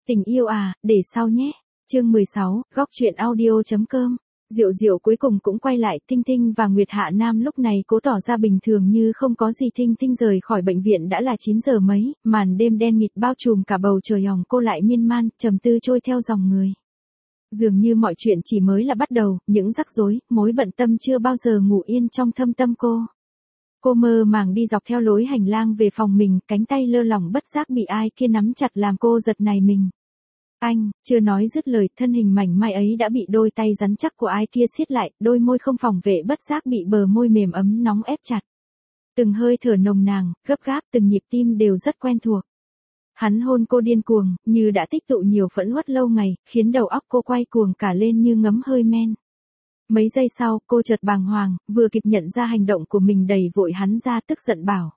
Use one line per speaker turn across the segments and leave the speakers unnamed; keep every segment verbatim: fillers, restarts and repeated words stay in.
Tình yêu à, để sau nhé. Chương mười sáu, góc truyện audio chấm com. Diệu Diệu cuối cùng cũng quay lại, Tinh Tinh và Nguyệt Hạ Nam lúc này cố tỏ ra bình thường như không có gì. Tinh Tinh rời khỏi bệnh viện đã là chín giờ mấy, màn đêm đen nghịt bao trùm cả bầu trời hồng, cô lại miên man, trầm tư trôi theo dòng người. Dường như mọi chuyện chỉ mới là bắt đầu, những rắc rối, mối bận tâm chưa bao giờ ngủ yên trong thâm tâm cô. Cô mơ màng đi dọc theo lối hành lang về phòng mình, cánh tay lơ lỏng bất giác bị ai kia nắm chặt làm cô giật nảy mình. Anh, chưa nói dứt lời, thân hình mảnh mai ấy đã bị đôi tay rắn chắc của ai kia siết lại, đôi môi không phòng vệ bất giác bị bờ môi mềm ấm nóng ép chặt. Từng hơi thở nồng nàn, gấp gáp, từng nhịp tim đều rất quen thuộc. Hắn hôn cô điên cuồng, như đã tích tụ nhiều phẫn uất lâu ngày, khiến đầu óc cô quay cuồng cả lên như ngấm hơi men. Mấy giây sau, cô chợt bàng hoàng, vừa kịp nhận ra hành động của mình đẩy vội hắn ra, tức giận bảo.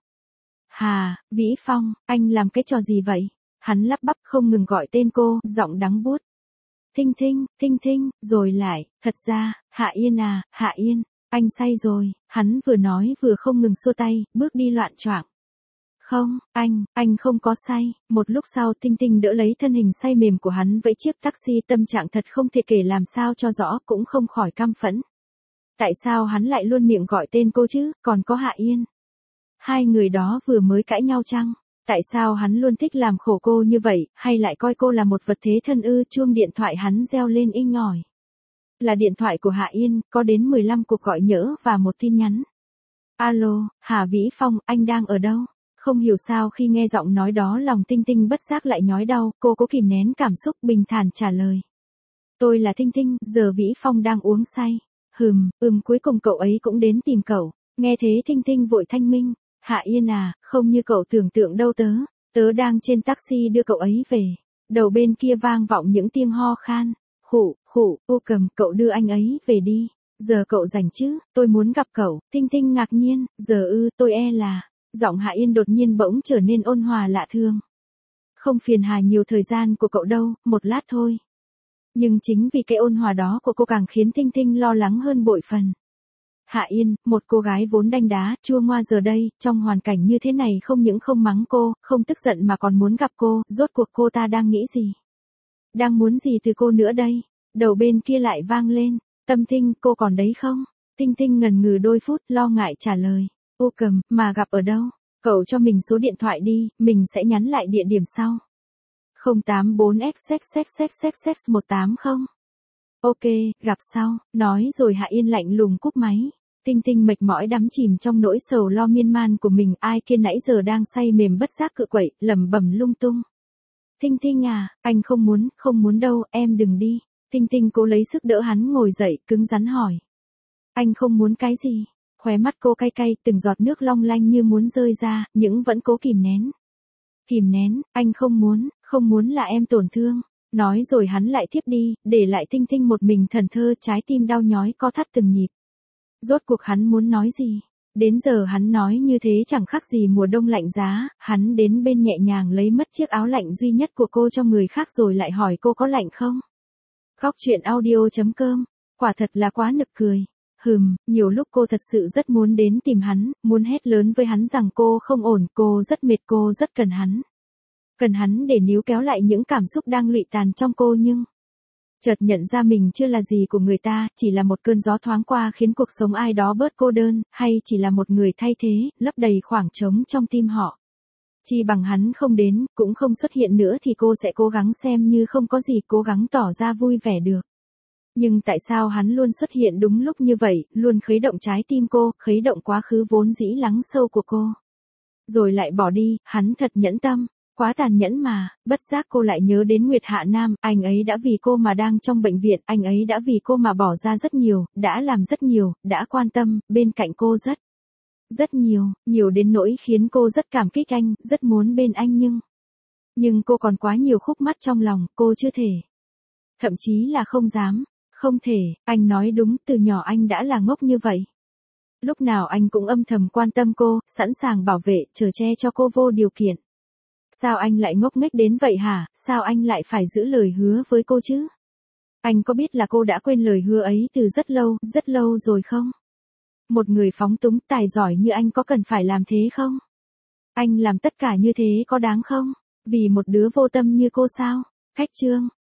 Hà, Vĩ Phong, anh làm cái trò gì vậy? Hắn lắp bắp không ngừng gọi tên cô, giọng đắng buốt. Thinh Thinh, Thinh Thinh, rồi lại, thật ra, Hạ Yên à, Hạ Yên, anh say rồi, hắn vừa nói vừa không ngừng xua tay, bước đi loạn choạng. Không, anh, anh không có say. Một lúc sau Tinh Tinh đỡ lấy thân hình say mềm của hắn vẫy chiếc taxi, tâm trạng thật không thể kể làm sao cho rõ, cũng không khỏi căm phẫn. Tại sao hắn lại luôn miệng gọi tên cô chứ, còn có Hạ Yên? Hai người đó vừa mới cãi nhau chăng? Tại sao hắn luôn thích làm khổ cô như vậy, hay lại coi cô là một vật thế thân ư? Chuông điện thoại hắn reo lên inh ỏi. Là điện thoại của Hạ Yên, có đến mười lăm cuộc gọi nhỡ và một tin nhắn. Alo, Hà Vĩ Phong, anh đang ở đâu? Không hiểu sao khi nghe giọng nói đó lòng Tinh Tinh bất giác lại nhói đau, cô cố kìm nén cảm xúc bình thản trả lời. Tôi là Tinh Tinh, giờ Vĩ Phong đang uống say. Hừm, ừm cuối cùng cậu ấy cũng đến tìm cậu. Nghe thế Tinh Tinh vội thanh minh. Hạ Yên à, không như cậu tưởng tượng đâu tớ. Tớ đang trên taxi đưa cậu ấy về. Đầu bên kia vang vọng những tiếng ho khan. Khụ, khụ, cô cầm, cậu đưa anh ấy về đi. Giờ cậu rảnh chứ, tôi muốn gặp cậu. Tinh Tinh ngạc nhiên, giờ ư, tôi e là... Giọng Hạ Yên đột nhiên bỗng trở nên ôn hòa lạ thường. Không phiền hà nhiều thời gian của cậu đâu, một lát thôi. Nhưng chính vì cái ôn hòa đó của cô càng khiến Tinh Tinh lo lắng hơn bội phần. Hạ Yên, một cô gái vốn đanh đá, chua ngoa giờ đây, trong hoàn cảnh như thế này không những không mắng cô, không tức giận mà còn muốn gặp cô, rốt cuộc cô ta đang nghĩ gì? Đang muốn gì từ cô nữa đây? Đầu bên kia lại vang lên, Tâm Tinh, cô còn đấy không? Tinh Tinh ngần ngừ đôi phút, lo ngại trả lời. Ô cầm, mà gặp ở đâu? Cậu cho mình số điện thoại đi, mình sẽ nhắn lại địa điểm sau. không tám bốn x x x x x x một tám không? Ok, gặp sau, nói rồi Hạ Yên lạnh lùng cúp máy. Tinh Tinh mệt mỏi đắm chìm trong nỗi sầu lo miên man của mình, ai kia nãy giờ đang say mềm bất giác cự quậy, lẩm bẩm lung tung. Tinh Tinh à, anh không muốn, không muốn đâu, em đừng đi. Tinh Tinh cố lấy sức đỡ hắn ngồi dậy, cứng rắn hỏi. Anh không muốn cái gì? Khóe mắt cô cay cay, từng giọt nước long lanh như muốn rơi ra, nhưng vẫn cố kìm nén. Kìm nén, anh không muốn, không muốn là em tổn thương. Nói rồi hắn lại tiếp đi, để lại Tinh Tinh một mình thẫn thờ, trái tim đau nhói co thắt từng nhịp. Rốt cuộc hắn muốn nói gì? Đến giờ hắn nói như thế chẳng khác gì mùa đông lạnh giá, hắn đến bên nhẹ nhàng lấy mất chiếc áo lạnh duy nhất của cô cho người khác rồi lại hỏi cô có lạnh không? Góc truyện audio chấm com, quả thật là quá nực cười. Hừm, nhiều lúc cô thật sự rất muốn đến tìm hắn, muốn hét lớn với hắn rằng cô không ổn, cô rất mệt, cô rất cần hắn. Cần hắn để níu kéo lại những cảm xúc đang lụy tàn trong cô nhưng... Chợt nhận ra mình chưa là gì của người ta, chỉ là một cơn gió thoáng qua khiến cuộc sống ai đó bớt cô đơn, hay chỉ là một người thay thế, lấp đầy khoảng trống trong tim họ. Chi bằng hắn không đến, cũng không xuất hiện nữa thì cô sẽ cố gắng xem như không có gì, cố gắng tỏ ra vui vẻ được. Nhưng tại sao hắn luôn xuất hiện đúng lúc như vậy, luôn khuấy động trái tim cô, khuấy động quá khứ vốn dĩ lắng sâu của cô. Rồi lại bỏ đi, hắn thật nhẫn tâm, quá tàn nhẫn mà, bất giác cô lại nhớ đến Nguyệt Hạ Nam, anh ấy đã vì cô mà đang trong bệnh viện, anh ấy đã vì cô mà bỏ ra rất nhiều, đã làm rất nhiều, đã quan tâm, bên cạnh cô rất, rất nhiều, nhiều đến nỗi khiến cô rất cảm kích anh, rất muốn bên anh nhưng... Nhưng cô còn quá nhiều khúc mắc trong lòng, cô chưa thể. Thậm chí là không dám. Không thể, anh nói đúng, từ nhỏ anh đã là ngốc như vậy. Lúc nào anh cũng âm thầm quan tâm cô, sẵn sàng bảo vệ, chở che cho cô vô điều kiện. Sao anh lại ngốc nghếch đến vậy hả, sao anh lại phải giữ lời hứa với cô chứ? Anh có biết là cô đã quên lời hứa ấy từ rất lâu, rất lâu rồi không? Một người phóng túng tài giỏi như anh có cần phải làm thế không? Anh làm tất cả như thế có đáng không? Vì một đứa vô tâm như cô sao? Khách trương.